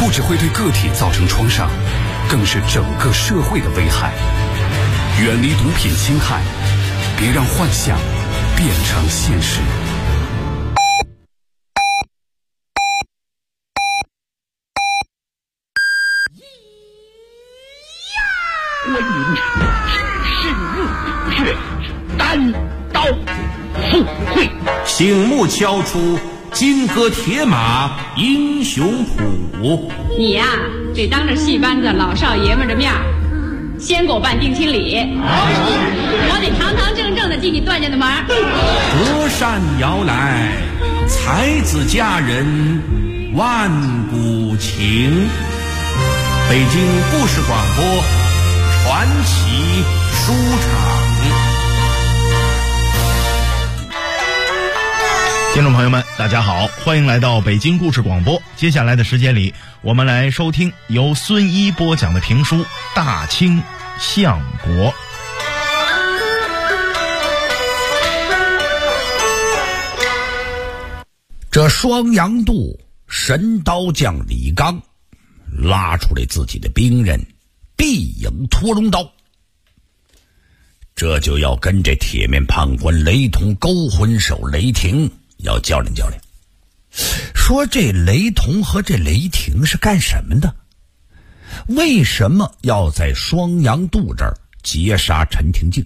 不只会对个体造成创伤，更是整个社会的危害。远离毒品侵害，别让幻想变成现实。 观音只是入穴，单刀赴会， 醒目敲出金戈铁马英雄谱。 你呀，得当着戏班子老少爷们的面先给我办定亲礼，我得堂堂正正的进你段家的门。 隔山遥来，才子佳人万古情。北京故事广播传奇书场。 听众朋友们，大家好，欢迎来到北京故事广播。接下来的时间里，我们来收听由孙一播讲的评书《大清相国》。 这双阳渡神刀将李刚拉出来自己的兵刃碧影驼龙刀，这就要跟这铁面判官雷同勾魂手雷霆要较量较量。说这雷同和这雷霆是干什么的？为什么要在双阳渡这儿截杀陈廷敬？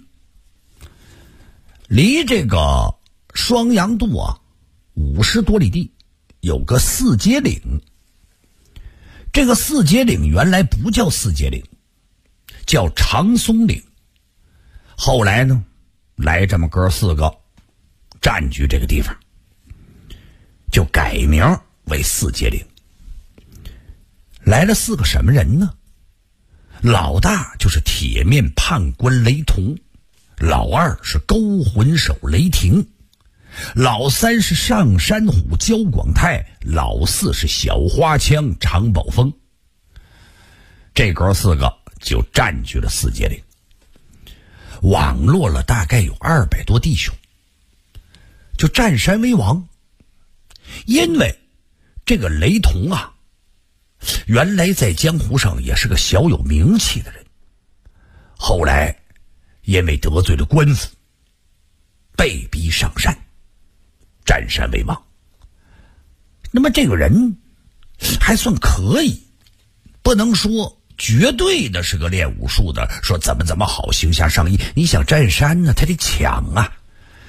离这个双阳渡啊50多里地有个四节岭。这个四节岭原来不叫四节岭，叫长松岭。后来呢，来这么哥4个占据这个地方，就改名为四节岭。来了4个什么人呢？老大就是铁面判官雷同，老二是勾魂手雷霆，老三是上山虎焦广泰，老四是小花枪常宝峰。这哥4个就占据了四节岭，网络了大概有200多弟兄，就占山为王。因为这个雷同啊，原来在江湖上也是个小有名气的人，后来因为得罪了官府，被逼上山，占山为王。那么这个人还算可以，不能说绝对的是个练武术的，说怎么好形象上衣。你想占山呢，他得抢啊，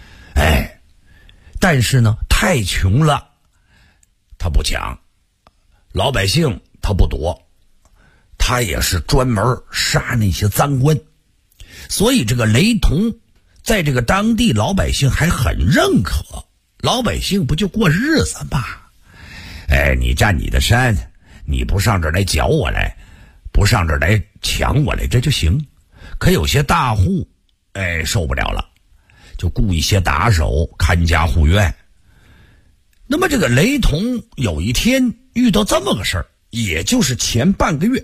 但是呢太穷了，他不抢，老百姓他不躲，他也是专门杀那些赃官。所以这个雷同在这个当地老百姓还很认可，老百姓不就过日子吗？你占你的山，你不上这儿来搅我来，不上这儿来抢我来，这就行。可有些大户受不了了，就雇一些打手看家护院。那么这个雷同有一天遇到这么个事儿，也就是前半个月，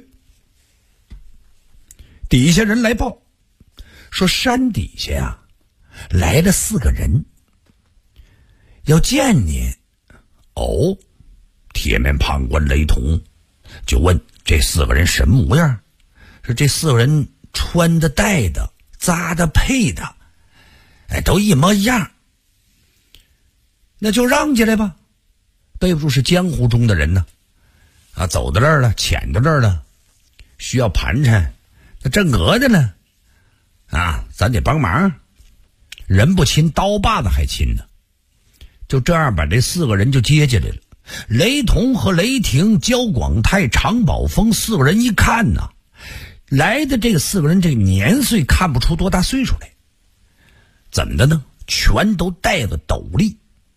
底下人来报说山底下呀来了4个人要见你。铁面判官雷同就问这4个人什么模样？说这4个人穿的戴的扎的配的都一模一样。那就让进来吧，背不住是江湖中的人呢，走到这儿了，潜到这儿了，需要盘缠，那正讹的呢，咱得帮忙，人不亲刀把子还亲呢。就这样把这4个人就接进来了。雷同和雷霆、焦广泰、常宝峰4个人一看呢，来的这个4个人这个年岁看不出多大岁数来，怎么的呢？全都戴个斗笠。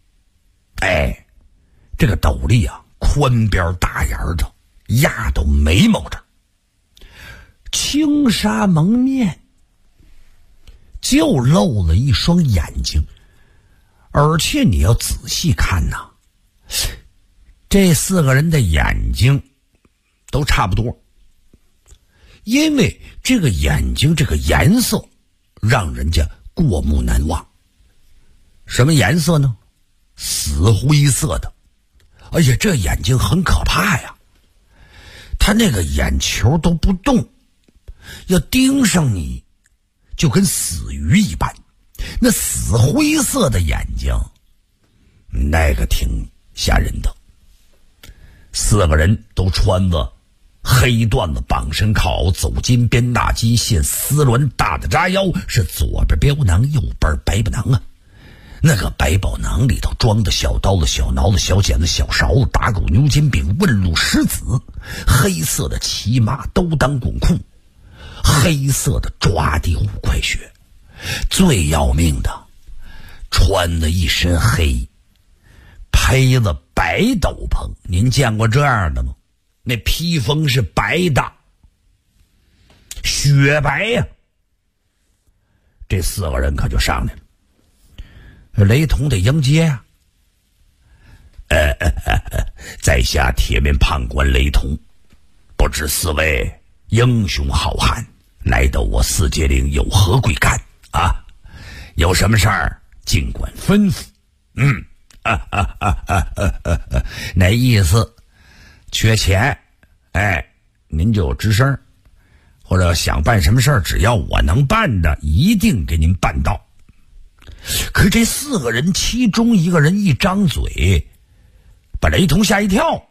这个斗笠啊，宽边大眼的，压到眉毛这儿，轻纱蒙面，就露了一双眼睛。而且你要仔细看呐，这4个人的眼睛都差不多，因为这个眼睛这个颜色让人家过目难忘。什么颜色呢？死灰色的。这眼睛很可怕呀。 他那个眼球都不动，要盯上你就跟死鱼一般，那死灰色的眼睛，那个挺吓人的。4个人都穿着黑缎子绑身靠，走金边大机线丝轮大的扎腰，是左边镖囊右边百宝囊啊。那个百宝囊里头装的小刀子小挠子小剪子小勺子打狗牛筋饼问路狮子，黑色的骑马都当滚裤，黑色的抓地5块血，最要命的穿的一身黑，披了白斗篷。您见过这样的吗？那披风是白的，雪白呀。这4个人可就上来了，雷同得迎接啊。在下铁面判官雷同，不知4位英雄好汉来到我4节岭有何贵干啊？有什么事儿尽管吩咐。那意思缺钱，您就吱声，或者想办什么事儿，只要我能办的，一定给您办到。可这4个人其中一个人一张嘴，把雷同吓一跳。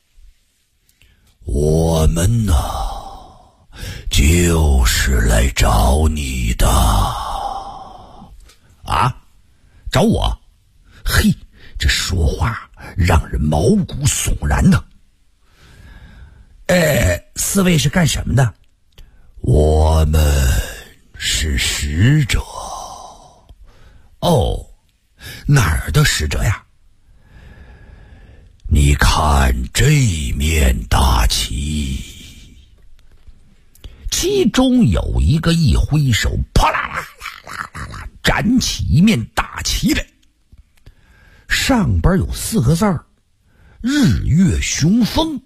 我们呢，就是来找你的。啊？找我？嘿，这说话让人毛骨悚然呢。4位是干什么的？我们是使者。哦，哪儿的使者呀？你看这面大旗，其中有一个一挥手，啪啦啦啦啦啦，展起一面大旗来，上边有4个字儿：日月雄风。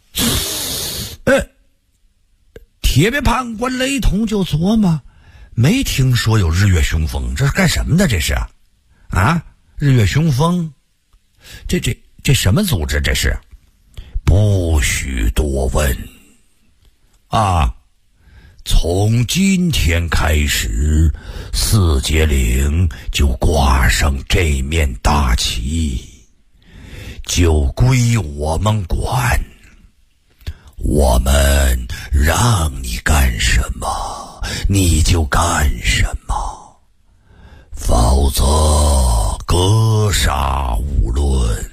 铁面判官雷同就琢磨，没听说有日月雄风，这是干什么的？这是啊？日月雄风，这什么组织？这是？不许多问啊！从今天开始，4节岭就挂上这面大旗，就归我们管。我们让你干什么，你就干什么，否则格杀勿论。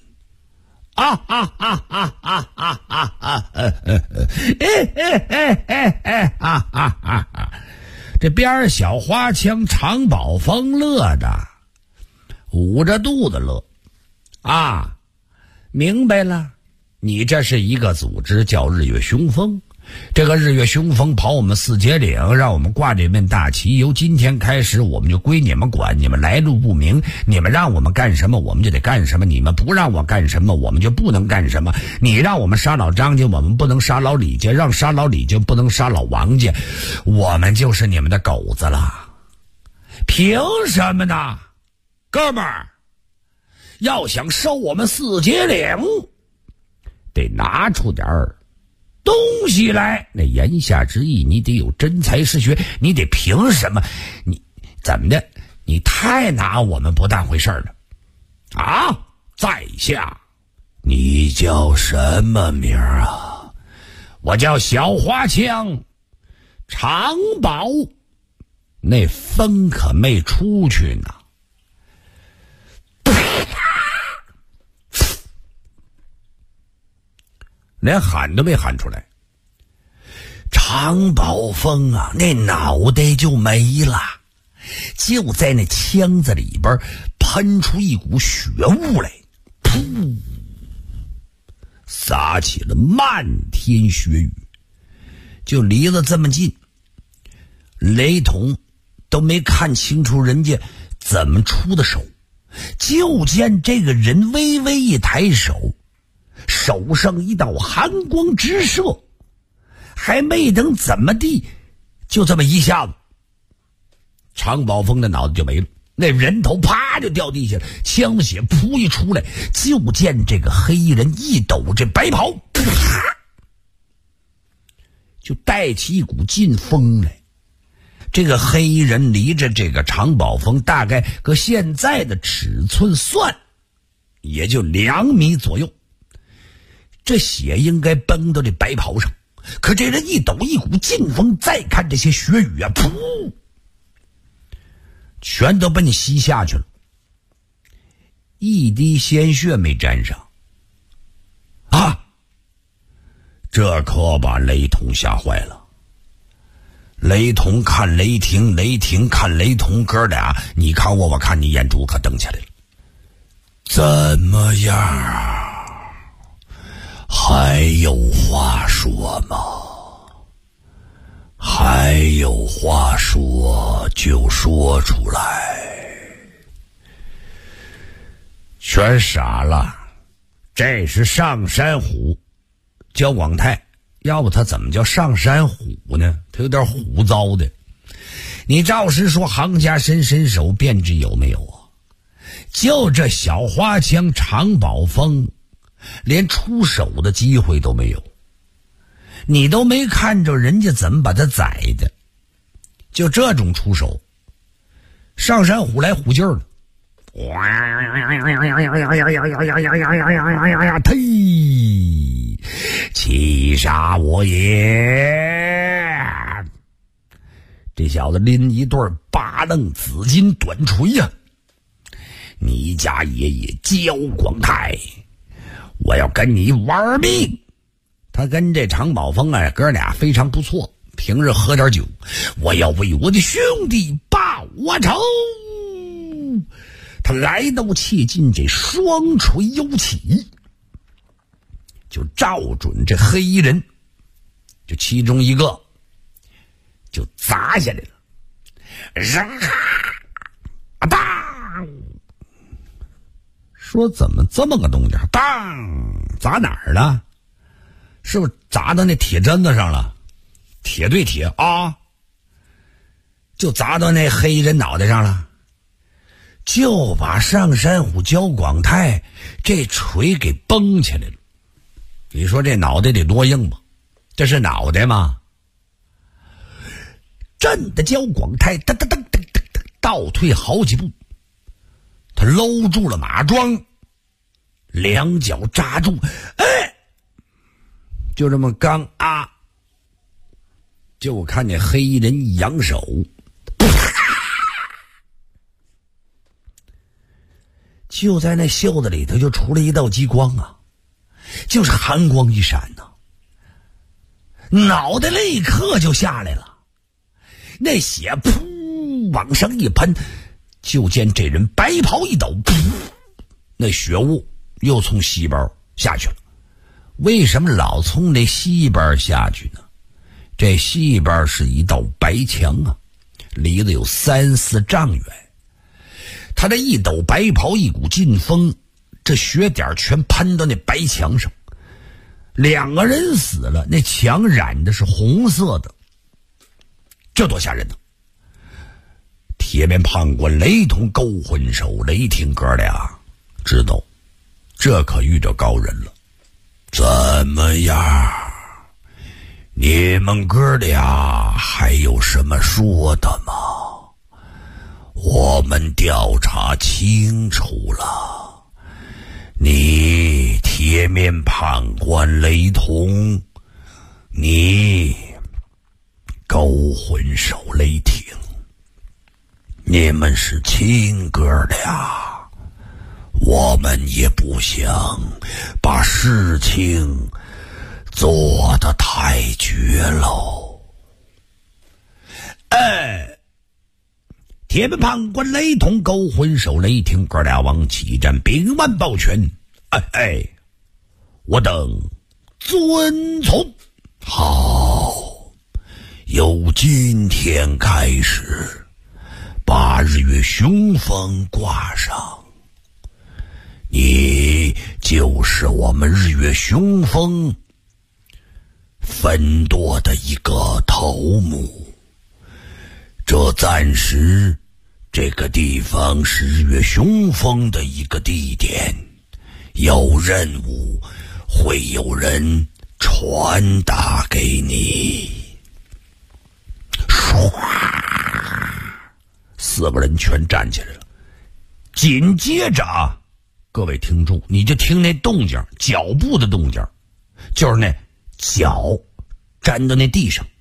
这边小花枪常宝峰乐的捂着肚子乐啊，明白了，你这是一个组织叫日月雄风，这个日月雄风跑我们4节岭，让我们挂这面大旗，由今天开始我们就归你们管，你们来路不明，你们让我们干什么我们就得干什么，你们不让我干什么我们就不能干什么，你让我们杀老张家我们不能杀老李家，让杀老李家不能杀老王家，我们就是你们的狗子了。凭什么呢？哥们儿，要想收我们4节岭，得拿出点东西来。那言下之意，你得有真才实学，你得凭什么？你怎么的？你太拿我们不当回事了啊！在下，你叫什么名啊？我叫小花枪长宝。那风可没出去呢。连喊都没喊出来。常宝峰啊，那脑袋就没了，就在那枪子里边喷出一股血雾来，噗，洒起了漫天血雨。就离了这么近，雷同都没看清楚人家怎么出的手，就见这个人微微一抬手，手上一道寒光直射，还没等怎么地，就这么一下子，常宝峰的脑袋就没了，那人头啪就掉地下了，枪的血噗一出来，就见这个黑衣人一抖这白袍，啪就带起一股劲风来。这个黑衣人离着这个常宝峰大概搁现在的尺寸算，也就2米左右。这血应该崩到这白袍上，可这人一抖一股劲风，再看这些血雨啊，噗，全都被你吸下去了，一滴鲜血没沾上。啊！这可把雷同吓坏了。雷同看雷霆，雷霆看雷同，哥俩你看我，我看你，眼珠可瞪起来了。怎么样啊？还有话说吗？还有话说就说出来。全傻了，这是上山虎焦广泰，要不他怎么叫上山虎呢？他有点虎糟的。你照实说行家伸手便知有没有啊？就这小花枪常宝峰连出手的机会都没有，你都没看着人家怎么把他宰的，就这种出手，上山虎来虎劲儿了，呸！气杀我也！这小子拎一对八棱紫金短锤呀！你家爷爷焦广泰，我要跟你玩命！他跟这常宝峰啊哥俩非常不错，平日喝点酒，我要为我的兄弟报我仇。他来到切近，这双锤悠起，就照准这黑衣人，就其中一个就砸下来了，扔啊当！说怎么这么个动静？当！砸哪儿了？是不是砸到那铁针子上了？铁对铁啊，就砸到那黑衣人脑袋上了，就把上山虎焦广泰这锤给崩起来了。你说这脑袋得多硬吧？这是脑袋吗？震的焦广泰噔噔噔噔噔噔倒退好几步，他搂住了马桩，两脚扎住，哎，就这么刚啊，就看见黑衣人一扬手，就在那袖子里头就出了一道激光啊，就是寒光一闪呐，脑袋立刻就下来了，那血噗往上一喷，就见这人白袍一抖，噗，那血雾又从西边下去了。为什么老从那西边下去呢？这西边是一道白墙啊，离得有3、4丈远。他这一抖白袍，一股劲风，这血点全喷到那白墙上。2个人死了，那墙染的是红色的，这多吓人呢！铁面判官雷同勾魂手雷霆哥俩知道这可遇着高人了。怎么样？你们哥俩还有什么说的吗？我们调查清楚了，你铁面判官雷同，你勾魂手雷霆，你们是亲哥俩，我们也不想把事情做得太绝喽。铁面判官雷同勾魂手雷霆哥俩往起站，秉腕抱拳，我等遵从。好，由今天开始把日月雄风挂上，你就是我们日月雄风分舵的一个头目。这暂时这个地方是日月雄风的一个地点，有任务会有人传达给你。 4个人全站起来了。紧接着啊，各位听众，你就听那动静，脚步的动静，就是那脚粘到那地上，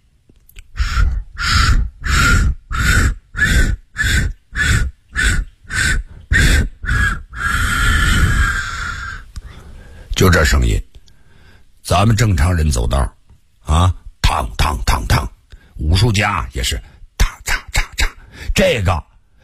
就这声音。咱们正常人走道啊，嘡嘡嘡嘡，武术家也是嚓嚓嚓嚓，这个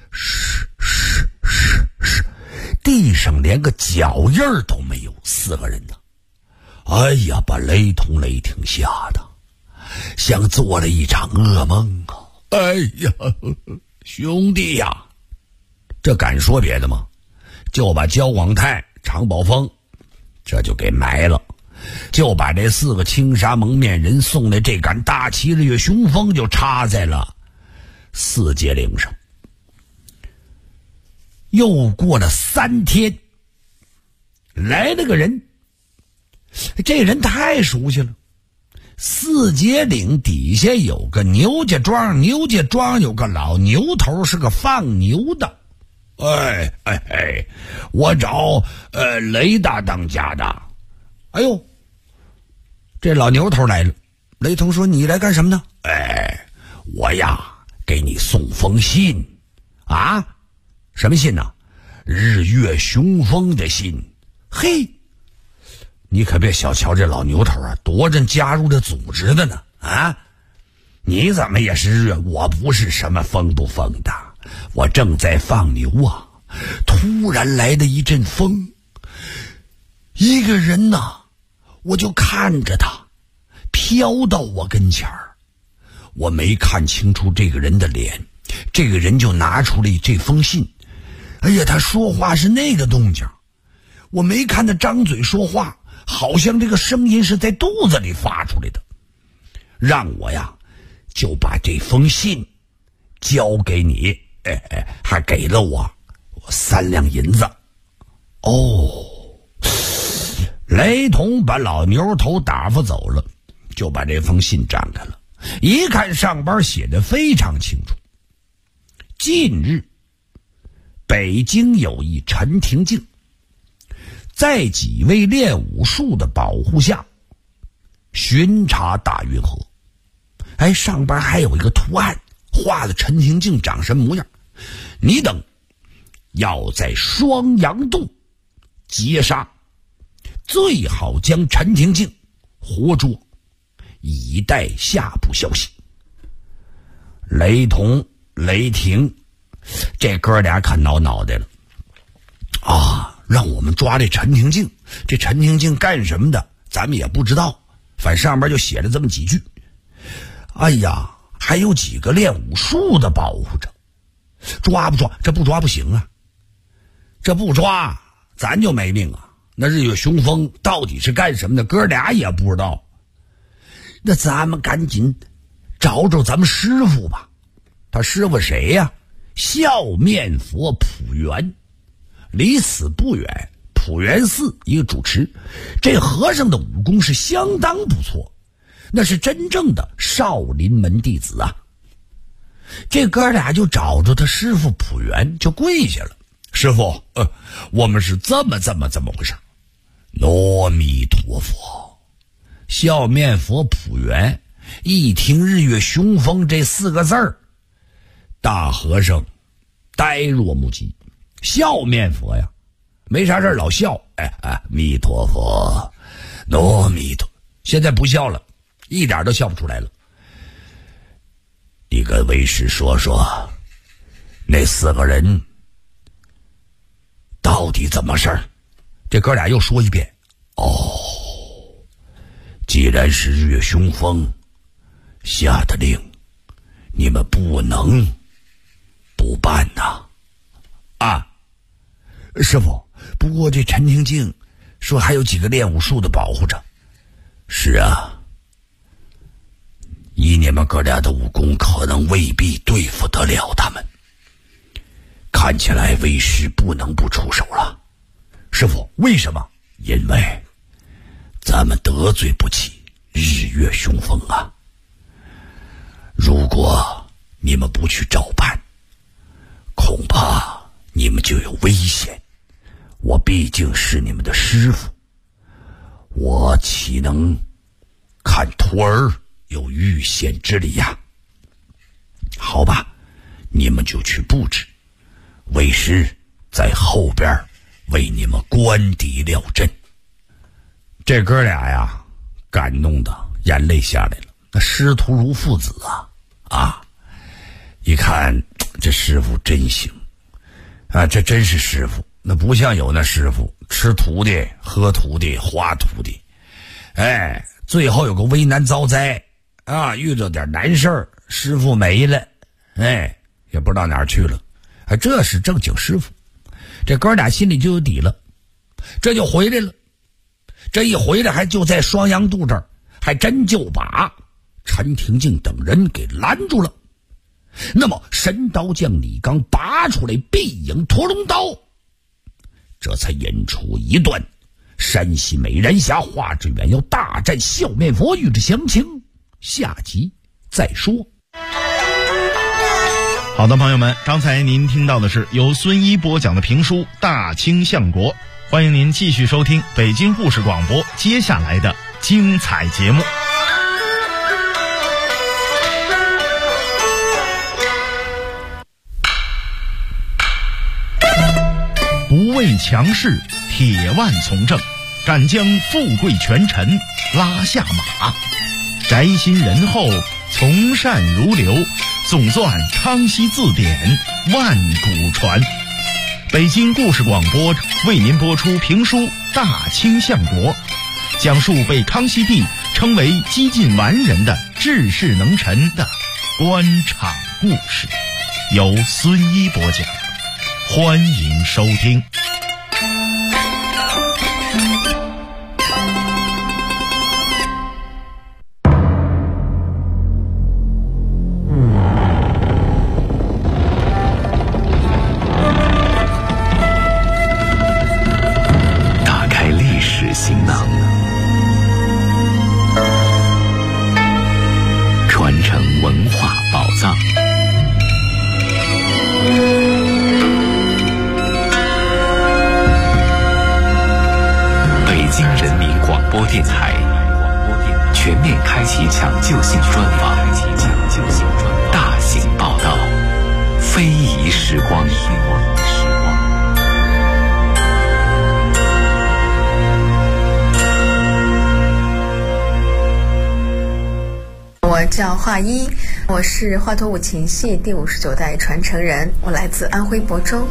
地上连个脚印儿都没有，4个人呢，哎呀，把雷霆吓的像做了一场噩梦啊！哎呀，兄弟呀，这敢说别的吗？就把焦广泰、常宝峰这就给埋了，就把这4个青纱蒙面人送的这杆大旗日月雄风就插在了4节岭上。又过了3天，来了个人，这人太熟悉了。4节岭底下有个牛家庄，牛家庄有个老牛头，是个放牛的。我找雷大当家的。哎呦，这老牛头来了。雷同说：“你来干什么呢？”我呀，给你送封信啊。什么信呢？日月雄风的信。嘿，你可别小瞧这老牛头啊，多着加入这组织的呢啊！你怎么也是日月？我不是什么风不风的，我正在放牛啊，突然来的一阵风，一个人呐，我就看着他飘到我跟前儿，我没看清楚这个人的脸，这个人就拿出了这封信。哎呀，他说话是那个动静，我没看他张嘴说话，好像这个声音是在肚子里发出来的。让我呀就把这封信交给你，还给了我3两银子。雷同把老牛头打发走了，就把这封信展开了，一看上边写的非常清楚。近日北京有一陈廷敬，在几位练武术的保护下巡查大运河。上边还有一个图案，画的陈廷敬长什么模样。你等要在双阳渡截杀，最好将陈廷敬活捉，以待下步消息。雷同、雷霆这哥俩可挠脑袋了啊！让我们抓这陈廷敬，这陈廷敬干什么的咱们也不知道，反正上面就写了这么几句。哎呀，还有几个练武术的保护着，抓不抓？这不抓不行啊，这不抓咱就没命啊！那日月雄风到底是干什么的，哥俩也不知道。那咱们赶紧找找咱们师傅吧。他师傅谁呀？笑面佛普元，离此不远，普元寺一个主持。这和尚的武功是相当不错，那是真正的少林门弟子啊。这哥俩就找着他师傅普元，就跪下了。师傅，我们是这么回事。阿弥陀佛。笑面佛普元一听日月雄风这4个字儿，大和尚呆若木鸡。笑面佛呀，没啥事老笑，弥陀佛，阿弥陀。现在不笑了，一点都笑不出来了。你跟为师说说，那4个人到底怎么事儿？这哥俩又说一遍。既然是日月雄风下的令，你们不能不办呐。师傅，不过这陈廷敬说还有几个练武术的保护着。是啊，以你们哥俩的武功，可能未必对付得了他们。看起来为师不能不出手了。师傅，为什么？因为咱们得罪不起日月雄风啊。如果你们不去照办，恐怕你们就有危险。我毕竟是你们的师傅，我岂能看徒儿有遇险之理呀？好吧，你们就去布置，为师在后边为你们关敌料阵。这哥俩呀，感动的眼泪下来了。那师徒如父子啊！一看这师傅真行啊，这真是师傅，那不像有那师傅吃徒弟、喝徒弟、花徒弟。哎，最后有个危难遭灾啊，遇到点难事儿，师傅没了，哎，也不知道哪儿去了。啊，这是正经师傅，这哥俩心里就有底了，这就回来了。这一回来还就在双阳渡这儿，还真就把陈廷敬等人给拦住了。那么神刀将李刚拔出来背影驼龙刀，这才引出一段山西美人侠华志远要大战笑面佛与之详情，下集再说。 好的，朋友们，刚才您听到的是由孙一播讲的评书《大清相国》，欢迎您继续收听北京故事广播接下来的精彩节目。不畏强势，铁腕从政，敢将富贵权臣拉下马，宅心仁厚，从善如流，总算康熙字典万古传。北京故事广播为您播出评书《大清相国》，讲述被康熙帝称为几近完人的治世能臣的官场故事，由孙一播讲，欢迎收听。 打开历史行囊，传承文化宝藏。北京人民广播电台全面开启抢救性专访，大型报道，非遗时光。 我叫华一，我是华佗五禽戏第59代传承人，我来自安徽亳州。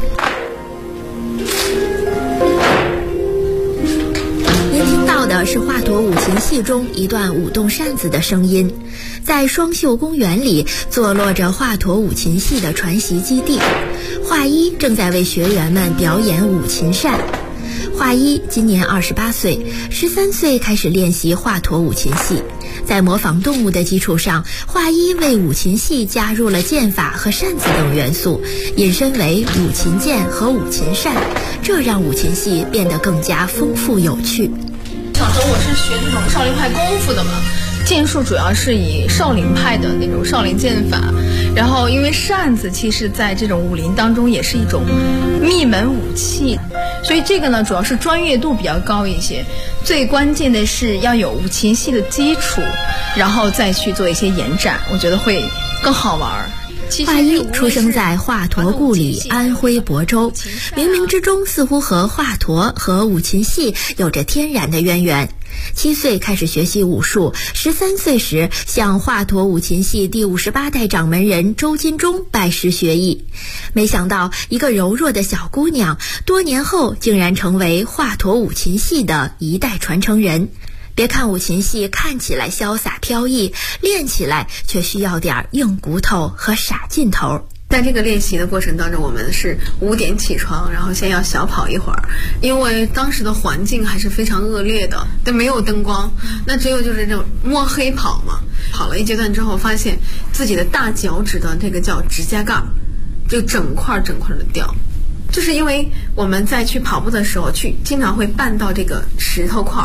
您听到的是华佗五禽戏中一段舞动扇子的声音。在双秀公园里坐落着华佗五禽戏的传习基地，华一正在为学员们表演五禽扇。华一今年28岁，13岁开始练习华佗五禽戏。在模仿动物的基础上，华一为五禽戏加入了剑法和扇子等元素，引申为五禽剑和五禽扇，这让五禽戏变得更加丰富有趣。 小时候我是学这种少林派功夫的嘛，剑术主要是以少林派的那种少林剑法，然后因为扇子其实在这种武林当中也是一种秘门武器，所以这个呢主要是专业度比较高一些，最关键的是要有五禽戏的基础，然后再去做一些延展，我觉得会更好玩。 华一出生在华佗故里安徽亳州，冥冥之中似乎和华佗和五禽戏有着天然的渊源。7岁开始学习武术，13岁时向华佗五禽戏第58代掌门人周金忠拜师学艺。没想到一个柔弱的小姑娘，多年后竟然成为华佗五禽戏的一代传承人。别看五禽戏看起来潇洒飘逸，练起来却需要点硬骨头和傻劲头。 在这个练习的过程当中，我们是5点起床，然后先要小跑一会儿，因为当时的环境还是非常恶劣的，但没有灯光，那只有就是这种摸黑跑嘛。跑了一阶段之后，发现自己的大脚趾的这个叫指甲盖就整块的掉，就是因为我们在去跑步的时候经常会绊到这个石头块，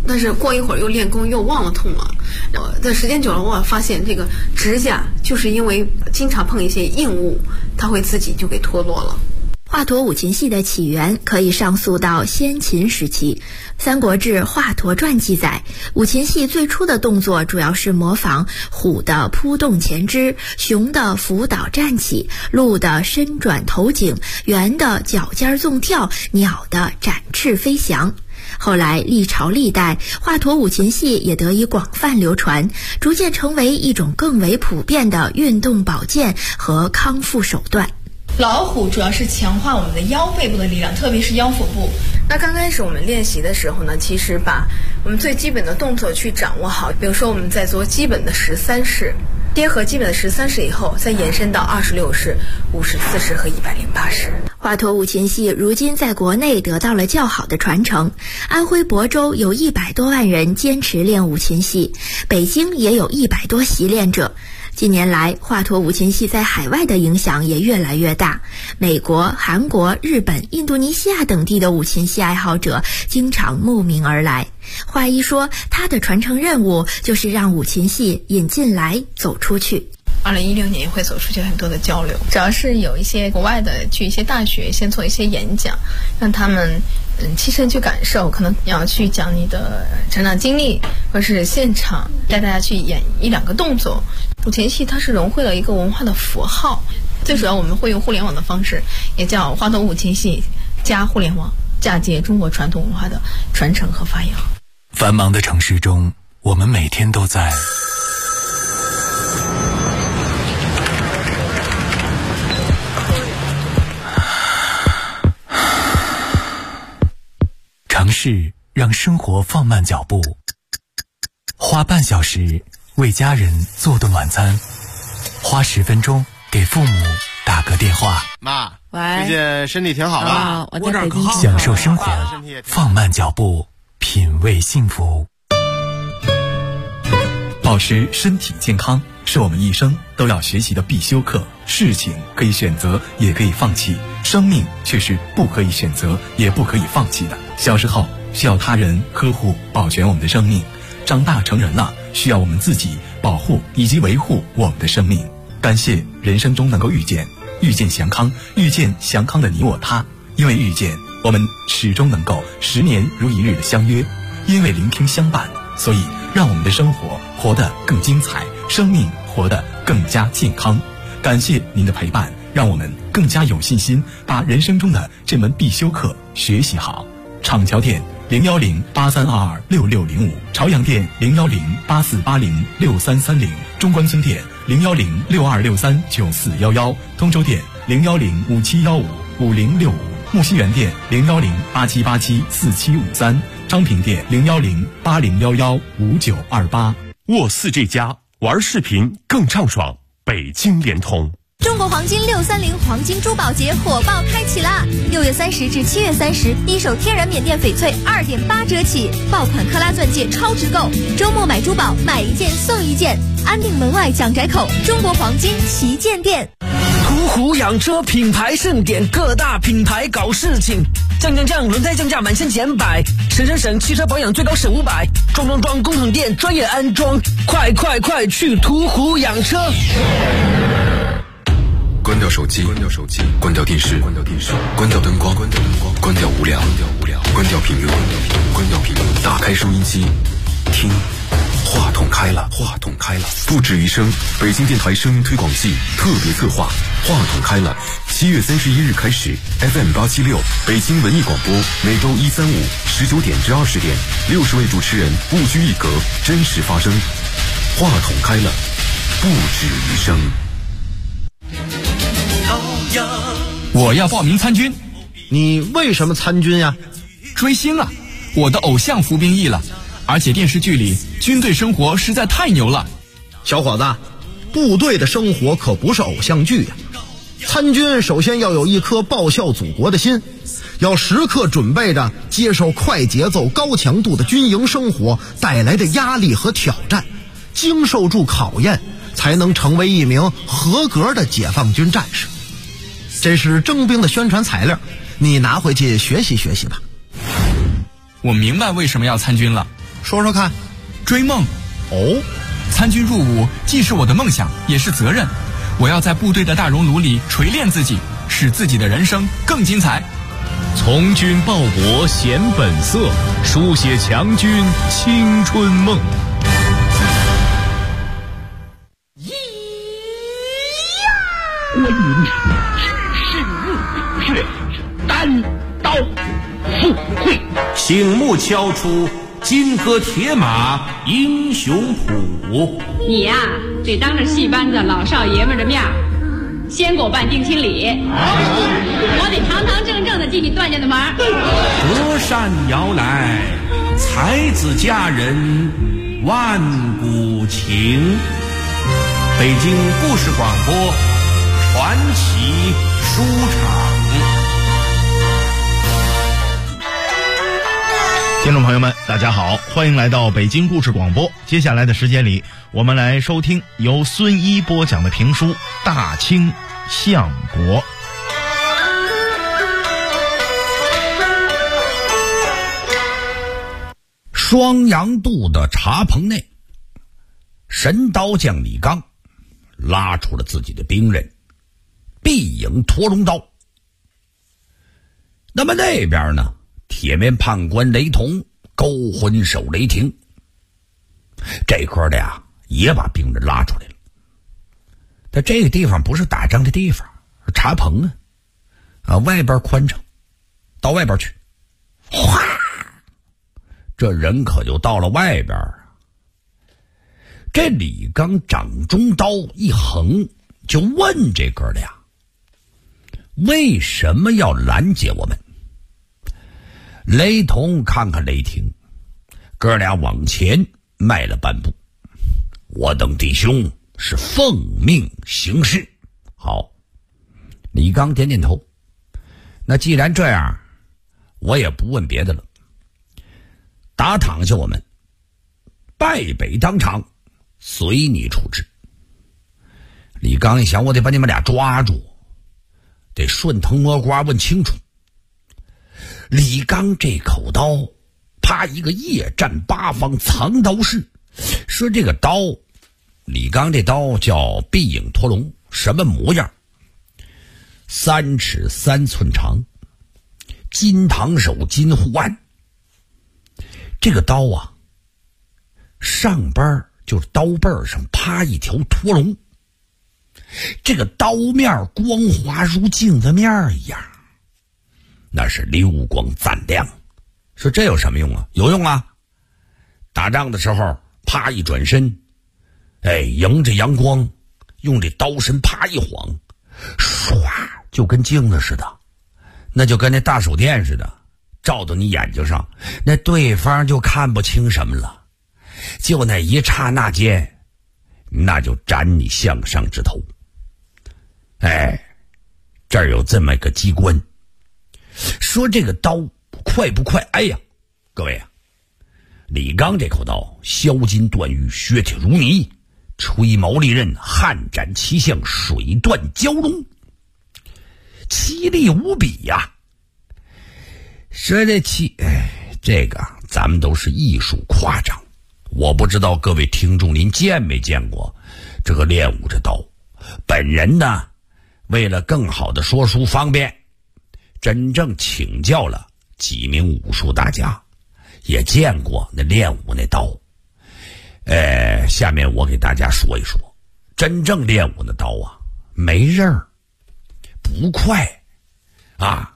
但是过一会儿又练功又忘了痛了。但时间久了，我发现这个指甲就是因为经常碰一些硬物，它会自己就给脱落了。 华佗五禽戏的起源可以上溯到先秦时期。《三国志·华佗传》记载，五禽戏最初的动作主要是模仿虎的扑动前肢、熊的伏倒站起、鹿的伸转头颈、猿的脚尖纵跳、鸟的展翅飞翔。后来历朝历代，华佗五禽戏也得以广泛流传，逐渐成为一种更为普遍的运动保健和康复手段。 老虎主要是强化我们的腰背部的力量，特别是腰腹部。那刚开始我们练习的时候呢，其实把我们最基本的动作去掌握好，比如说我们在做基本的13式，结合基本的13式以后，再延伸到26式、54式和108式。 华佗五禽戏如今在国内得到了较好的传承，安徽亳州有100多万人坚持练五禽戏，北京也有100多习练者。近年来，华佗五禽戏在海外的影响也越来越大，美国、韩国、日本、印度尼西亚等地的五禽戏爱好者经常慕名而来。华一说，他的传承任务就是让五禽戏引进来走出去。 2016年会走出去很多的交流，主要是有一些国外的去一些大学先做一些演讲，让他们亲身去感受，可能要去讲你的成长经历，或是现场带大家去演1-2个动作。五禽戏它是融汇了一个文化的符号，最主要我们会用互联网的方式，也叫华佗五禽戏加互联网，嫁接中国传统文化的传承和发扬。 繁忙的城市中，我们每天都在尝试让生活放慢脚步，花半小时为家人做顿晚餐，花10分钟给父母打个电话。 妈， 喂， 最近身体挺好吧？ 我在北京。 享受生活，放慢脚步，品味幸福。 保持身体健康是我们一生都要学习的必修课。事情可以选择，也可以放弃，生命却是不可以选择，也不可以放弃的。小时候需要他人呵护保全我们的生命，长大成人了，需要我们自己保护以及维护我们的生命。感谢人生中能够遇见祥康，遇见祥康的你我他。因为遇见，我们始终能够10年如一日的相约；因为聆听相伴，所以让我们的生活活得更精彩，生命活得更加健康。感谢您的陪伴，让我们更加有信心把人生中的这门必修课学习好。厂桥店01083226605，朝阳店01084806330，中关村店01062639411，通州店01057155065，木樨园店01087874753，昌平店01080115928。 沃4这家玩视频更畅爽，北京联通。 中国黄金630黄金珠宝节火爆开启啦！6月30至7月30，一手天然缅甸翡翠2.8折起，爆款克拉钻戒超值购，周末买珠宝买1件送1件，安定门外蒋宅口中国黄金旗舰店。 途虎养车品牌盛典，各大品牌搞事情，降，轮胎降价满1000减100，省，汽车保养最高省500，装，工厂店专业安装，快去途虎养车！ 关掉手机，关掉电视，关掉灯光，关掉无聊，关掉频率，打开收音机，听。话筒开了，不止一声，北京电台声音推广季特别策划，话筒开了。7月31日开始 ，FM 876北京文艺广播，每周1、3、5 19点至20点，60位主持人不拘一格，真实发声。话筒开了，不止一声。 我要报名参军。 你为什么参军呀？ 追星啊！我的偶像服兵役了，而且电视剧里军队生活实在太牛了。 小伙子，部队的生活可不是偶像剧呀。参军首先要有一颗报效祖国的心，要时刻准备着接受快节奏高强度的军营生活带来的压力和挑战，经受住考验，才能成为一名合格的解放军战士。这是征兵的宣传材料，你拿回去学习学习吧。 我明白为什么要参军了， 说说看。 追梦。 哦， 参军入伍既是我的梦想，也是责任。我要在部队的大熔炉里锤炼自己，使自己的人生更精彩。 从军报国显本色，书写强军青春梦。 关云志士入血，单刀赴会。 醒目敲出金戈铁马英雄谱。 你呀，得当着戏班子老少爷们的面先给我办定亲礼，我得堂堂正正的进你段家的门。 隔山遥来，才子佳人万古情。北京故事广播传奇书场。 听众朋友们，大家好，欢迎来到北京故事广播。接下来的时间里，我们来收听由孙一播讲的评书《大清相国》。 双阳渡的茶棚内，神刀匠李刚拉出了自己的兵刃碧影驼龙刀。那么那边呢，铁面判官雷同、勾魂手雷霆，这哥的呀也把兵刃拉出来了。但这个地方不是打仗的地方，茶棚啊，外边宽敞，到外边去，哗，这人可就到了外边啊。这李刚掌中刀一横，就问这哥俩为什么要拦截我们。雷同看看雷霆，哥俩往前迈了半步。我等弟兄是奉命行事。好，李刚点点头。那既然这样，我也不问别的了。打躺下我们，败北当场，随你处置。李刚一想，我得把你们俩抓住，得顺藤摸瓜问清楚。李刚这口刀，啪一个夜战八方藏刀式。说这个刀，李刚这刀叫碧影驼龙，什么模样？3尺3寸长，金堂手，金护腕。这个刀啊，上边就是刀背上趴一条驼龙，这个刀面光滑如镜子面一样，那是溜光锃亮。说这有什么用啊？有用啊！打仗的时候，啪一转身，迎着阳光，用这刀身啪一晃，唰，就跟镜子似的，那就跟那大手电似的，照到你眼睛上，那对方就看不清什么了。就那一刹那间，那就斩你项上之头。这儿有这么个机关。说这个刀快不快？哎呀，各位啊，李刚这口刀削金断玉，削铁如泥，吹毛利刃，悍斩奇象，水断蛟龙，奇丽无比呀。说这个咱们都是艺术夸张。我不知道各位听众您见没见过这个练武这刀。本人呢，为了更好的说书方便，真正请教了几名武术大家，也见过那练武那刀。下面我给大家说一说，真正练武的刀啊，没刃儿，不快啊，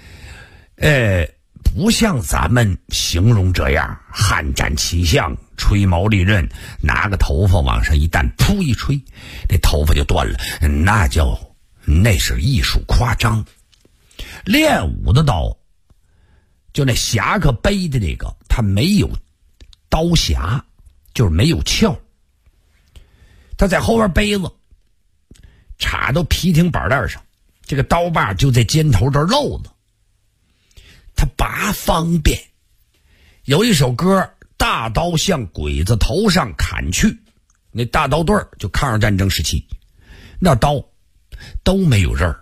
不像咱们形容这样悍斩奇象，吹毛利刃，拿个头发往上一弹，噗一吹，那头发就断了，那是艺术夸张。练武的刀，就那匣子背的那个，它没有刀匣，就是没有鞘，它在后边背子，插到皮挺板带上，这个刀把就在肩头这漏子，它拔方便。有一首歌，大刀向鬼子头上砍去，那大刀队就抗日战争时期，那刀都没有刃儿，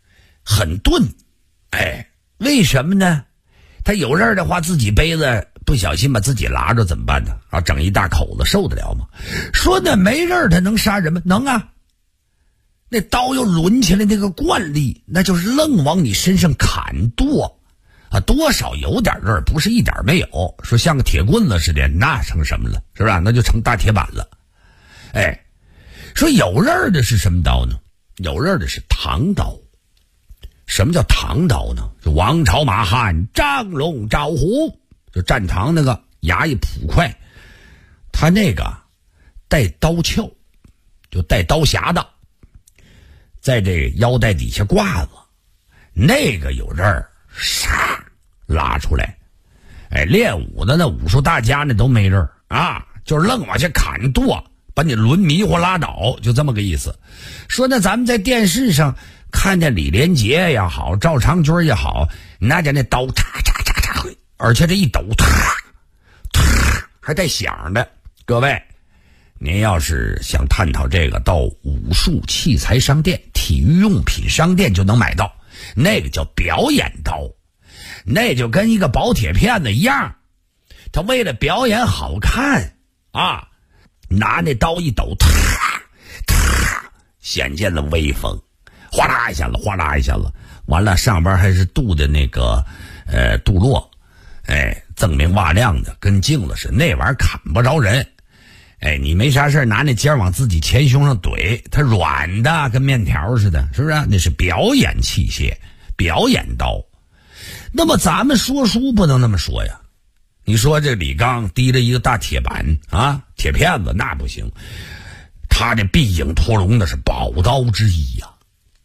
很钝。为什么呢？他有刃的话，自己背子不不小心把自己拉着怎么办呢？啊，整一大口子受得了吗？说那没刃他能杀人吗？能啊。那刀又抡起来，那个惯例那就是愣往你身上砍剁啊，多少有点刃，不是一点没有。说像个铁棍子似的，那成什么了？是不是？那就成大铁板了。哎，说有刃的是什么刀呢？有刃的是唐刀。什么叫唐刀呢？就王朝马汉张龙赵虎，就战场那个衙役捕快，他那个带刀鞘，就带刀匣的，在这腰带底下挂着，那个有刃儿，唰拉出来。哎，练武的那武术大家那都没刃儿啊，就是愣往下砍剁，把你抡迷糊拉倒，就这么个意思。说那咱们在电视上看见李连杰也好，赵长军也好，那家那刀嚓嚓嚓嚓，而且这一抖嚓嚓还带响的。各位，您要是想探讨这个，到武术器材商店、体育用品商店就能买到，那个叫表演刀，那就跟一个薄铁片子一样，他为了表演好看啊，拿那刀一抖，嚓嚓，显见了威风，哗啦一下子，哗啦一下子，完了上边还是镀的那个镀铬，哎，锃明瓦亮的，跟镜子似的，那玩意儿砍不着人。哎，你没啥事拿那尖往自己前胸上怼，它软的跟面条似的，是不是？那是表演器械，表演刀。那么咱们说书不能那么说呀。你说这李刚提着一个大铁板啊，铁片子，那不行。他这壁影屠龙的是宝刀之一呀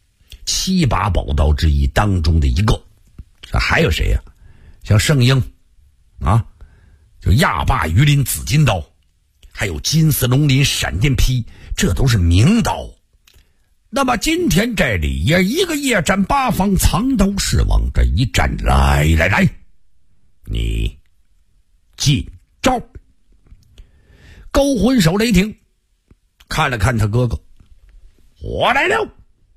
，7把宝刀之一当中的一个。还有谁呀？像圣婴啊，就亚霸鱼鳞紫金刀，还有金丝龙鳞闪电劈，这都是名刀。那么今天这里也一个夜战八方，藏刀是往这一战，来，你进招。勾魂手雷霆看了看他哥哥，我来了。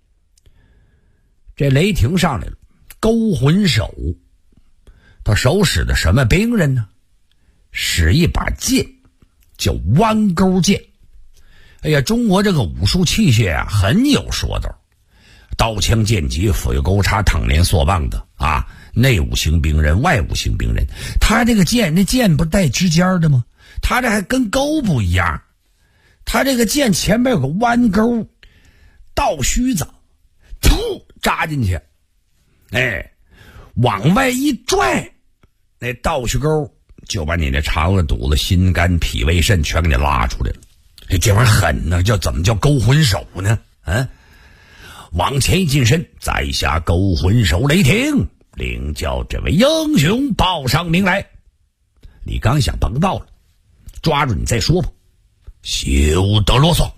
这雷霆上来了，勾魂手他手使的什么兵刃呢？使一把剑，叫弯钩剑。哎呀，中国这个武术器械啊，很有说道，刀枪剑戟斧钺钩叉躺连索棒的啊，内五行兵刃、外五行兵刃。他这个剑，那剑不是带支尖的吗？他这还跟钩不一样，他这个剑前面有个弯钩，倒须子，噗扎进去，哎，往外一拽，那倒须钩就把你的肠子、肚子、心肝、脾胃、肾全给你拉出来了。这玩意儿狠呢，怎么叫勾魂手呢？啊，往前一近身，在下勾魂手雷霆，领教这位英雄报上名来。你刚想甭到了，抓住你再说吧，休得啰嗦。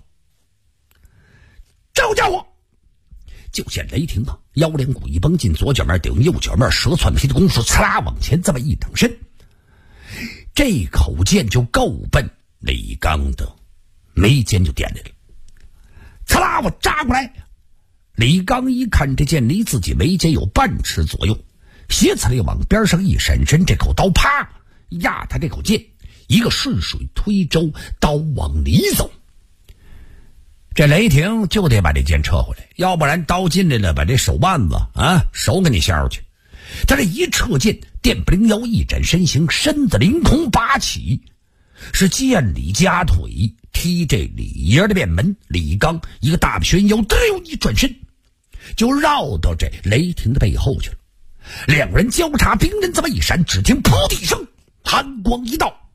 这家伙就见雷霆啊，腰连骨一绷进，左脚面顶右脚面蛇窜皮的功夫，呲啦往前这么一整身，这口剑就够奔李刚的眉间就点来了，呲啦我扎过来。李刚一看这剑离自己眉间有半尺左右，斜刺里往边上一闪身，这口刀啪压他这口剑，一个顺水推舟，刀往里走。这雷霆就得把这剑撤回来，要不然刀进来了，把这手腕子啊手给你削出去。他这一撤剑，电不灵腰一展身形，身子凌空拔起，是剑里夹腿踢这李爷的面门。李刚一个大旋腰，一转身就绕到这雷霆的背后去了。两人交叉兵刃这么一闪，只听噗的一声，寒光一道，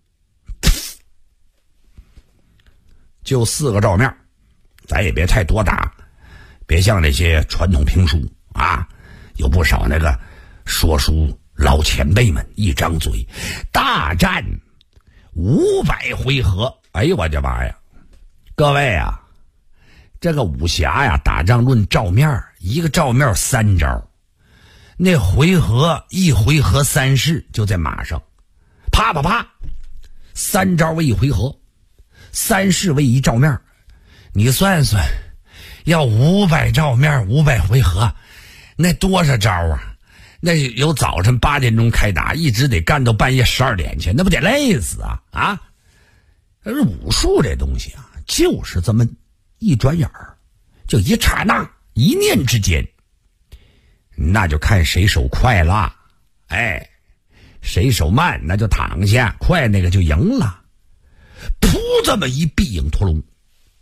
就4个照面，咱也别太多打，别像那些传统评书啊，有不少那个说书老前辈们一张嘴大战500回合。哎呦我的妈呀，各位啊，这个武侠呀，打仗论照面，一个照面3招，那回合一回合3式，就在马上啪啪啪，3招为1回合，3式为1照面。你算算，要500照面500回合，那多少招啊？ 那有早晨8点钟开打，一直得干到半夜12点去，那不得累死啊啊！而武术这东西啊，就是这么一转眼儿，就一刹那一念之间，那就看谁手快了，哎，谁手慢那就躺下，快那个就赢了。噗，这么一闭影屠龙，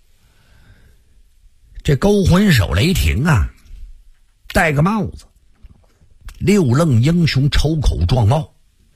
这勾魂手雷霆啊，戴个帽子，六愣英雄抽口壮帽，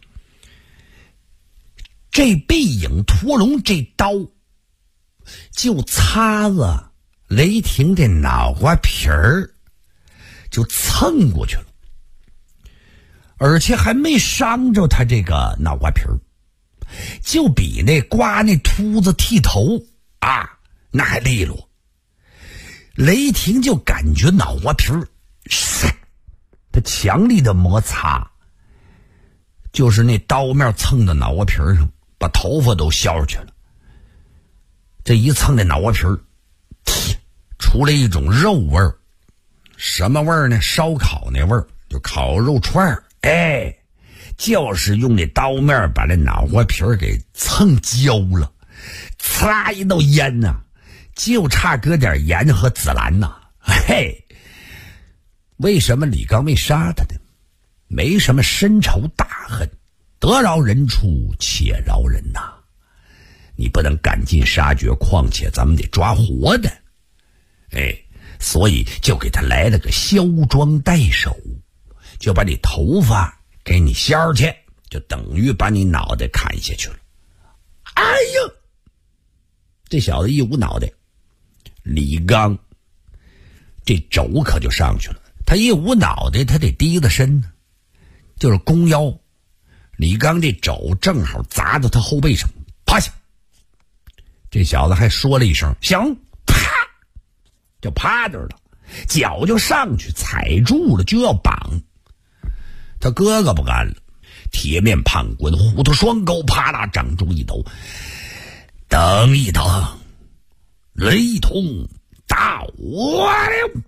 这闭影屠龙这刀就擦了雷霆的脑瓜皮儿，就蹭过去了，而且还没伤着他这个脑瓜皮儿，就比那刮那秃子剃头啊那还利落。雷霆就感觉脑瓜皮儿他强力的摩擦，就是那刀面蹭到脑瓜皮上，把头发都削下去了。这一蹭那脑瓜皮儿，出来一种肉味儿，什么味儿呢？烧烤那味儿，就烤肉串儿。哎，就是用那刀面把那脑瓜皮儿给蹭焦了，呲一道烟呐，就差搁点盐和紫兰呐。嘿，为什么李刚没杀他呢？没什么深仇大恨，得饶人处且饶人呐。你不能赶尽杀绝，况且咱们得抓活的。哎，所以就给他来了个削妆带手，就把你头发给你削去，就等于把你脑袋砍下去了。哎呀，这小子一捂脑袋，李刚这肘可就上去了。他一捂脑袋，他得低着身呢，就是弓腰。李刚这肘正好砸到他后背上，趴下。这小子还说了一声行，啪就趴这儿了，脚就上去踩住了，就要绑。他哥哥不干了，铁面胖棍虎头双钩，啪啦掌中一抖，等一等，雷同到我了。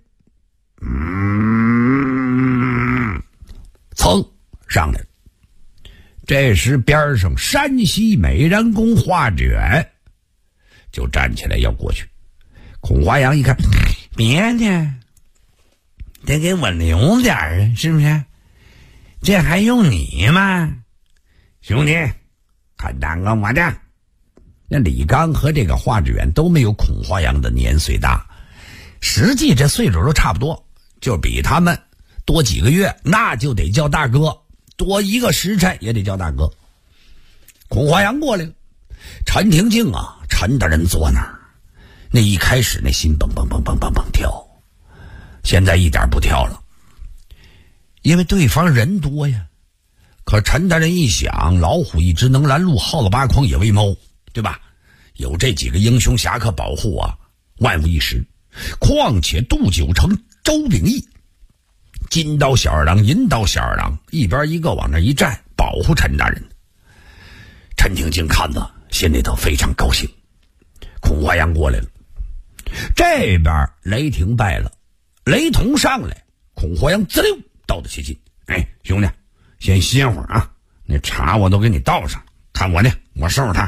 噌上来了。这时边上山西美髯公华卷就站起来要过去。孔华阳一看，别呢，得给我留点啊，是不是？这还用你吗？兄弟，看大哥我的。那李刚和这个华卷都没有孔华阳的年岁大，实际这岁数都差不多，就比他们多几个月，那就得叫大哥，多一个时辰也得叫大哥。孔华阳过来了，陈廷敬啊，陈大人坐那儿，那一开始那心蹦蹦蹦蹦蹦蹦跳，现在一点不跳了，因为对方人多呀。可陈大人一想，老虎一只能拦路，耗子8筐也为猫，对吧？有这几个英雄侠客保护啊，万无一失。况且杜九成、周秉义、金刀小二郎、银刀小二郎一边一个往那一站，保护陈大人。陈廷敬看了，心里头非常高兴。孔华阳过来了，这边雷霆败了，雷同上来，孔华阳滋溜倒得起劲。哎，兄弟，先歇会儿啊，那茶我都给你倒上，看我呢，我收拾他。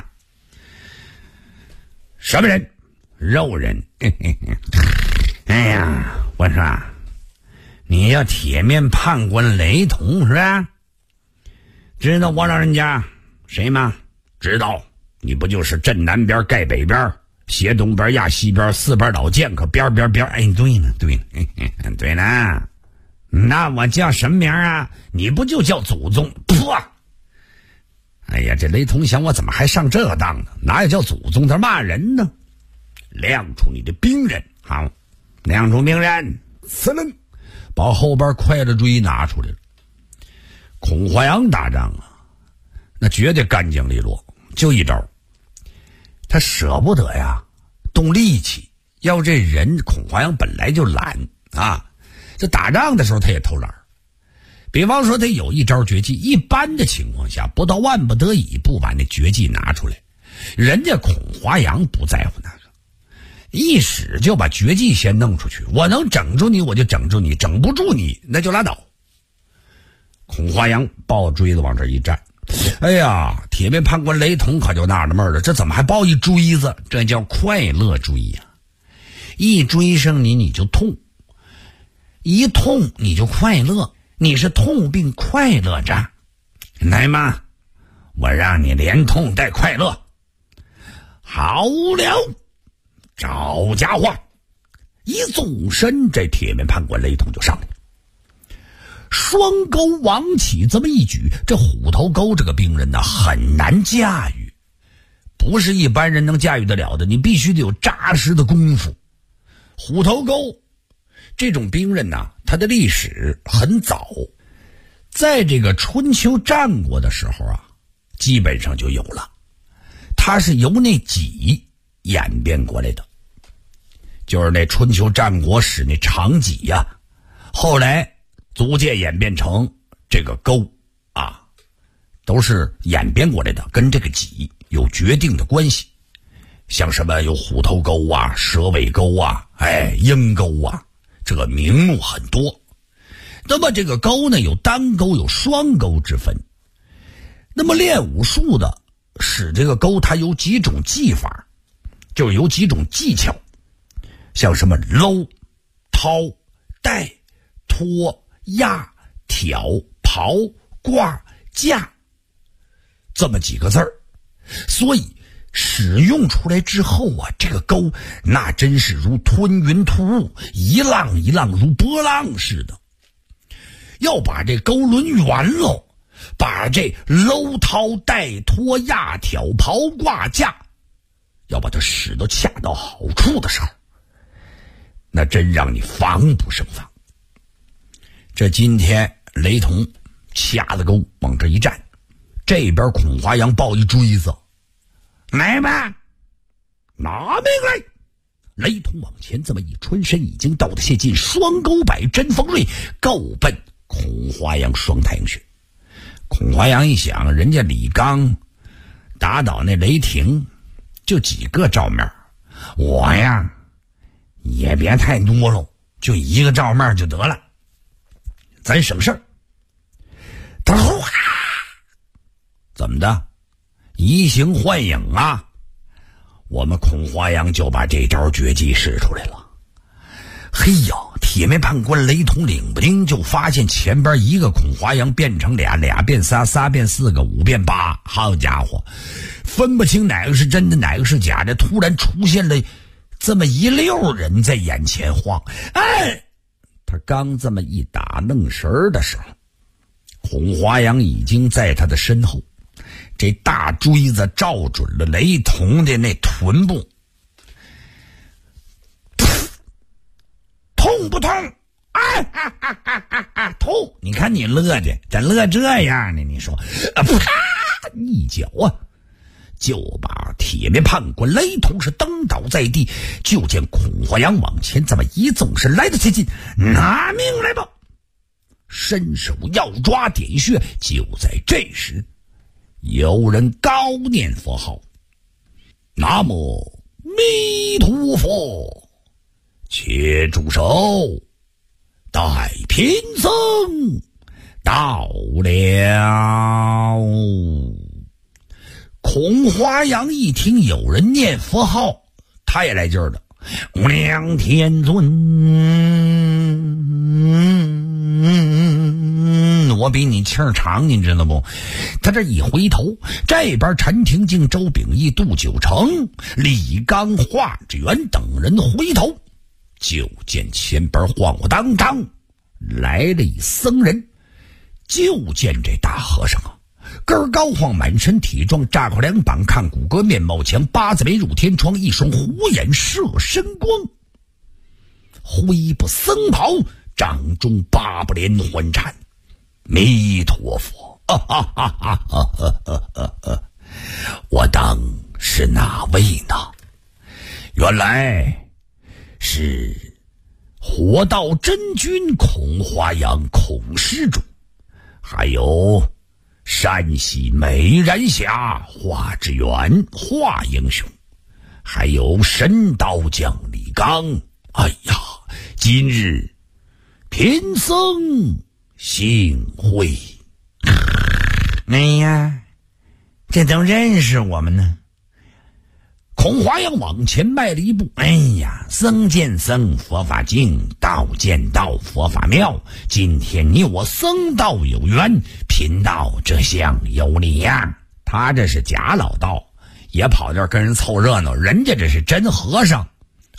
什么人？肉人。哎呀，我说你要铁面判官雷同是吧？知道我老人家谁吗？知道，你不就是镇南边盖北边，斜东边压西边，四边老剑可边。哎，对呢，对了，那我叫什么名啊？你不就叫祖宗？噗！哎呀，这雷同想我怎么还上这个当呢？哪有叫祖宗？他骂人呢。亮出你的兵刃，好，亮出兵刃，呲楞，把后边快了锥拿出来了。孔华阳打仗啊，那绝对干净利落，就一招。他舍不得呀，动力气。要这人，孔华阳本来就懒啊，这打仗的时候他也偷懒。比方说他有一招绝技，一般的情况下不到万不得已不把那绝技拿出来，人家孔华阳不在乎那个，一使就把绝技先弄出去，我能整住你我就整住你，整不住你那就拉倒。 孔华阳抱锥子往这一站，哎呀，铁面判官雷同可就纳了闷了，这怎么还抱一锥子？这叫快乐锥呀！一追上你就痛，一痛你就快乐，你是痛并快乐着。来嘛，我让你连痛带快乐。好了，找家伙！一纵身，这铁面判官雷同就上来了。双钩王起这么一举，这虎头钩这个兵人呢很难驾驭，不是一般人能驾驭得了的，你必须得有扎实的功夫。虎头钩这种兵刃呢，它的历史很早，在这个春秋战国的时候啊，基本上就有了。它是由那戟演变过来的，就是那春秋战国使那长戟呀，后来逐渐演变成这个钩啊，都是演变过来的，跟这个戟有决定的关系。像什么有虎头钩啊、蛇尾钩啊、鹰钩啊，这个名目很多。那么这个钩呢，有单钩有双钩之分。那么练武术的使这个钩，它有几种技法，就有几种技巧，像什么搂、掏、带、拖、压、挑、刨、挂、架，这么几个字儿。所以使用出来之后啊，这个钩那真是如吞云吐雾，一浪一浪如波浪似的。要把这钩抡圆喽，把这搂掏带拖压挑刨挂架，要把它使得恰到好处的时候，那真让你防不胜防。这今天雷同掐了钩往这一站，这边孔华阳抱一锥子，来吧，拿命来！雷同往前这么一穿，身已经到得接近，双钩摆针锋锐，够奔孔华阳双太阳穴。孔华阳一想，人家李刚打倒那雷霆就几个照面，我呀也别太多了，就一个照面就得了，咱省事儿。怎么的？移形换影啊！我们孔华阳就把这招绝技使出来了。嘿呀，铁面判官雷同领不丁就发现前边一个孔华阳变成俩，俩变仨，仨变四个，五变八，好家伙，分不清哪个是真的哪个是假的，突然出现了这么一溜人在眼前晃。他刚这么一打愣神儿的时候，孔华阳已经在他的身后，这大锥子照准了雷同的那臀部。痛不痛？痛！你看你乐的，咋乐这样呢？你说，啪！一脚就把铁面判官雷同是蹬倒在地。就见孔华阳往前这么一纵身来得接近，拿命来吧！伸手要抓点穴，就在这时，有人高念佛号：南无弥陀佛。且住手！待贫僧到了。孔华阳一听有人念佛号，他也来劲儿了。无量天尊，我比你气儿长，你知道不？他这一回头，这边陈廷敬、周秉义、杜九成、李刚、华志远等人回头，就见前边晃晃荡荡来了一僧人。就见这大和尚个儿高晃，满身体壮，扎口两膀，看骨骼，面貌强，八字眉，入天窗，一双虎眼射神光，灰布僧袍，掌中八部连环缠。弥陀佛！我当是哪位呢？原来是活道真君孔华阳孔施主，还有山西美髯侠华志远华英雄，还有神刀将李刚。哎呀，今日贫僧幸会。 哎呀，这都认识我们呢。孔华阳往前迈了一步，哎呀，僧见僧，佛法净，道见道，佛法妙。今天你我僧道有缘，贫道这厢有礼呀。他这是假老道，也跑这儿跟人凑热闹，人家这是真和尚。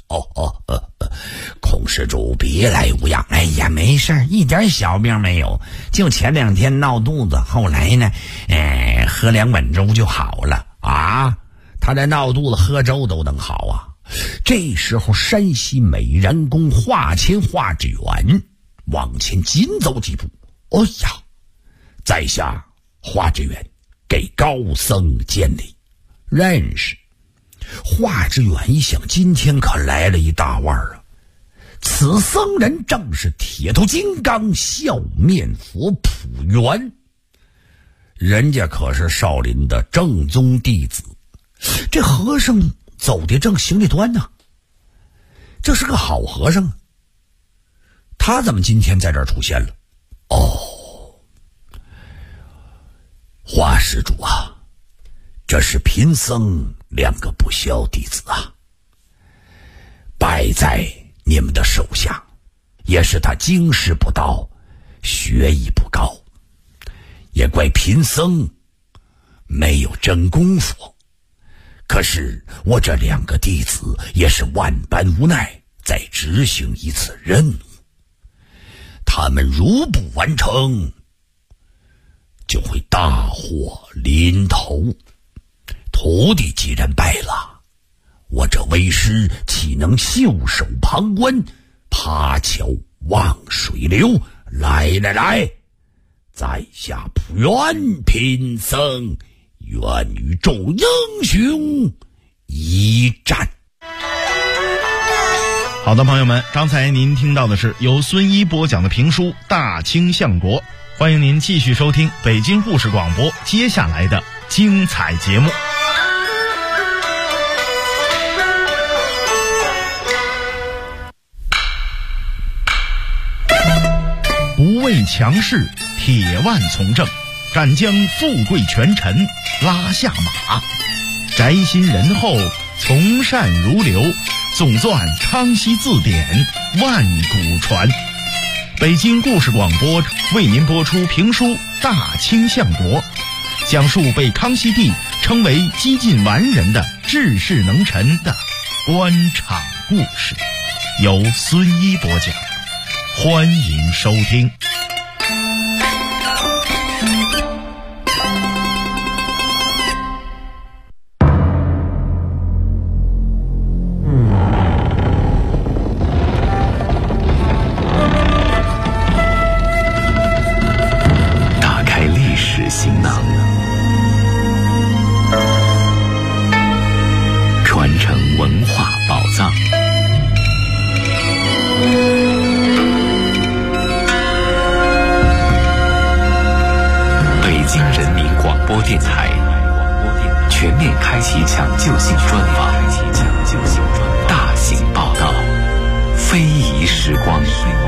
孔施主别来无恙。哎呀，没事，一点小病没有，就前2天闹肚子，后来呢，喝2碗粥就好了啊。他这闹肚子喝粥都能好啊。这时候山西美髯公华谦华志远往前紧走几步，哎呀，在下华志远给高僧见礼。认识。华志远一想，今天可来了一大腕啊！此僧人正是铁头金刚笑面佛普元，人家可是少林的正宗弟子。这和尚走的正行得端呢，这是个好和尚，他怎么今天在这儿出现了？华施主啊，这是贫僧2个不肖弟子啊，败在你们的手下，也是他经世不到，学艺不高，也怪贫僧没有真功夫。可是我这2个弟子也是万般无奈，在执行一次任务，他们如不完成，就会大祸临头。徒弟既然败了，我这为师岂能袖手旁观，爬桥望水流？来，在下普元贫僧愿与众英雄一战。 好的，朋友们，刚才您听到的是由孙一播讲的评书《大清相国》，欢迎您继续收听北京故事广播接下来的精彩节目。不畏强势，铁腕从政，敢将富贵权臣拉下马，宅心仁厚，从善如流，总纂康熙字典，万古传。北京故事广播为您播出评书《大清相国》，讲述被康熙帝称为几近完人的治世能臣的官场故事，由孙一播讲，欢迎收听。 打开历史行囊，传承文化宝藏。北京人民广播电台全面开启抢救性专访，大型报道，非遗时光。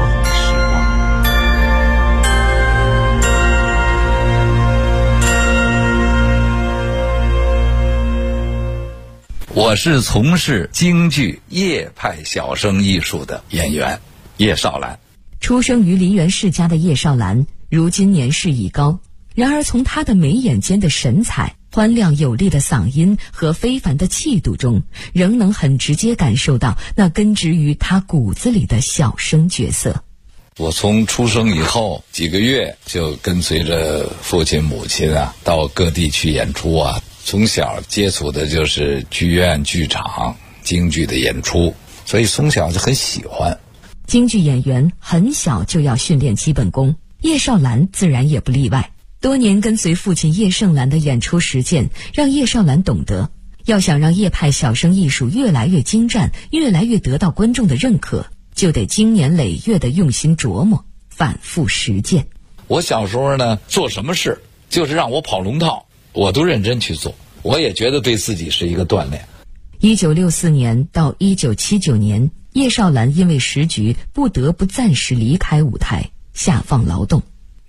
我是从事京剧叶派小生艺术的演员叶绍兰。 出生于梨园世家的叶绍兰，如今年事已高，然而从他的眉眼间的神采、欢亮有力的嗓音和非凡的气度中，仍能很直接感受到那根植于他骨子里的小生角色。 我从出生以后几个月就跟随着父亲母亲到各地去演出从小接触的就是剧院剧场京剧的演出，所以从小就很喜欢。 京剧演员很小就要训练基本功，叶绍兰自然也不例外。多年跟随父亲叶盛兰的演出实践，让叶绍兰懂得，要想让叶派小生艺术越来越精湛，越来越得到观众的认可，就得经年累月的用心琢磨，反复实践。 我小时候呢，做什么事就是让我跑龙套，我都认真去做，我也觉得对自己是一个锻炼。 1964年到1979年，叶绍兰因为时局不得不暂时离开舞台，下放劳动。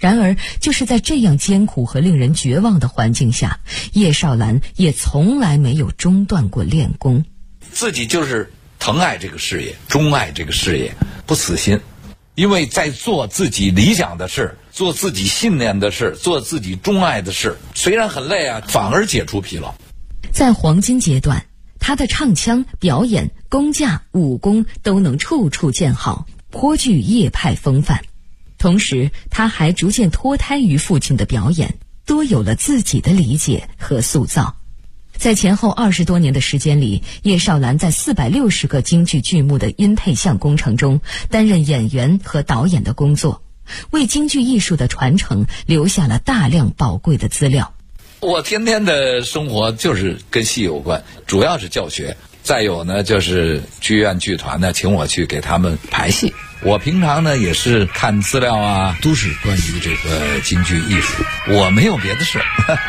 然而，就是在这样艰苦和令人绝望的环境下，叶绍兰也从来没有中断过练功。 自己就是疼爱这个事业，钟爱这个事业，不死心。因为在做自己理想的事，做自己信念的事，做自己钟爱的事，虽然很累啊，反而解除疲劳。 在黄金阶段，他的唱腔、表演、功架、武功都能处处见好，颇具叶派风范。同时，他还逐渐脱胎于父亲的表演，多有了自己的理解和塑造。在前后20多年的时间里，叶绍兰在460个京剧剧目的音配像工程中担任演员和导演的工作，为京剧艺术的传承留下了大量宝贵的资料。 我天天的生活就是跟戏有关，主要是教学。再有呢，就是剧院剧团呢请我去给他们排戏。我平常呢也是看资料啊，都是关于这个京剧艺术，我没有别的事。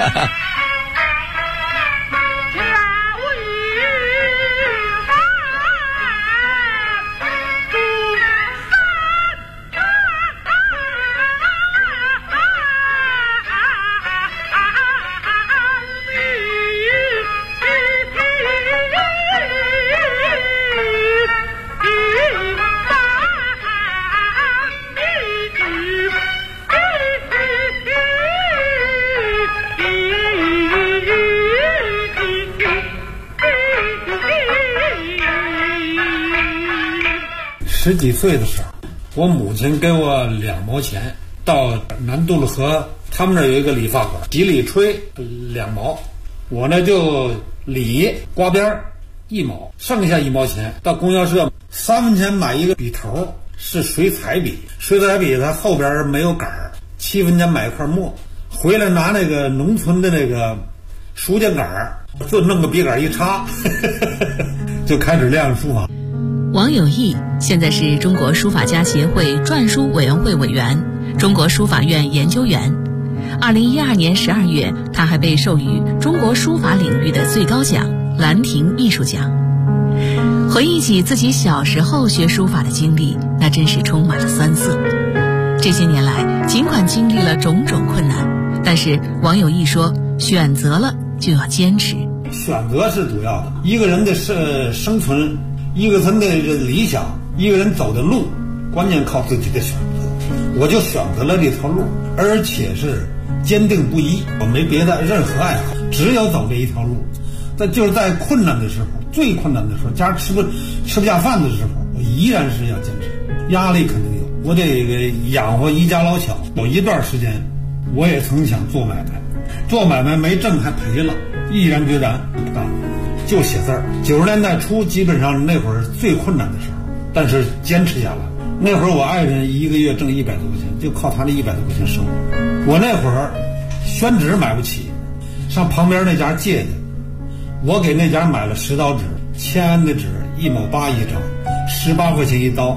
10几岁的时候，我母亲给我2毛钱，到南渡了河，他们那儿有一个理发馆，洗理吹2毛，我呢就理刮边1毛，剩下1毛钱到供销社3分钱买一个笔头，是水彩笔，水彩笔它后边没有杆儿，7分钱买一块墨，回来拿那个农村的那个书架杆儿，就弄个笔杆一插，就开始练书法。 王有义现在是中国书法家协会篆书委员会委员、中国书法院研究员。2012年12月，他还被授予中国书法领域的最高奖兰亭艺术奖。回忆起自己小时候学书法的经历，那真是充满了酸涩。这些年来，尽管经历了种种困难，但是王有义说，选择了就要坚持。 选择是主要的，一个人的生存，一个人的理想，一个人走的路，关键靠自己的选择。我就选择了这条路，而且是坚定不移，我没别的任何爱好，只有走这一条路。就是在困难的时候，最困难的时候，家吃不下饭的时候，我依然是要坚持。压力肯定有，我得养活一家老小。有一段时间，我也曾想做买卖，做买卖没挣还赔了，毅然决然不干，就写字儿。90年代初，基本上那会儿最困难的时候，但是坚持下来。那会儿我爱人一个月挣100多块钱，就靠他那100多块钱生活。我那会儿宣纸买不起，上旁边那家借去，我给那家买了10刀纸，签安的纸1毛8一张，18块钱一刀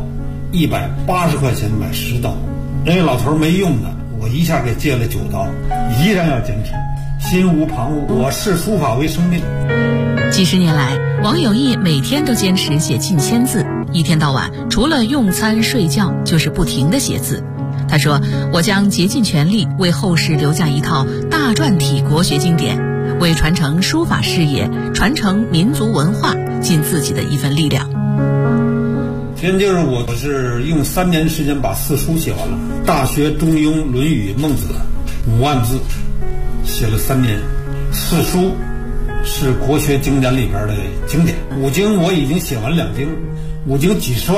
，180块钱买10刀。人家老头没用的，我一下给借了9刀，依然要坚持，心无旁骛。我视书法为生命。 几十年来，王有义每天都坚持写近1000字，一天到晚除了用餐睡觉就是不停地写字。他说，我将竭尽全力为后世留下一套大篆体国学经典，为传承书法事业、传承民族文化尽自己的一份力量。 现就是我是用3年时间把4书写完了，《大学》《中庸》《论语》《孟子》5万字，写了3年。4书是国学经典里边的经典，5经我已经写完2经，5经几十万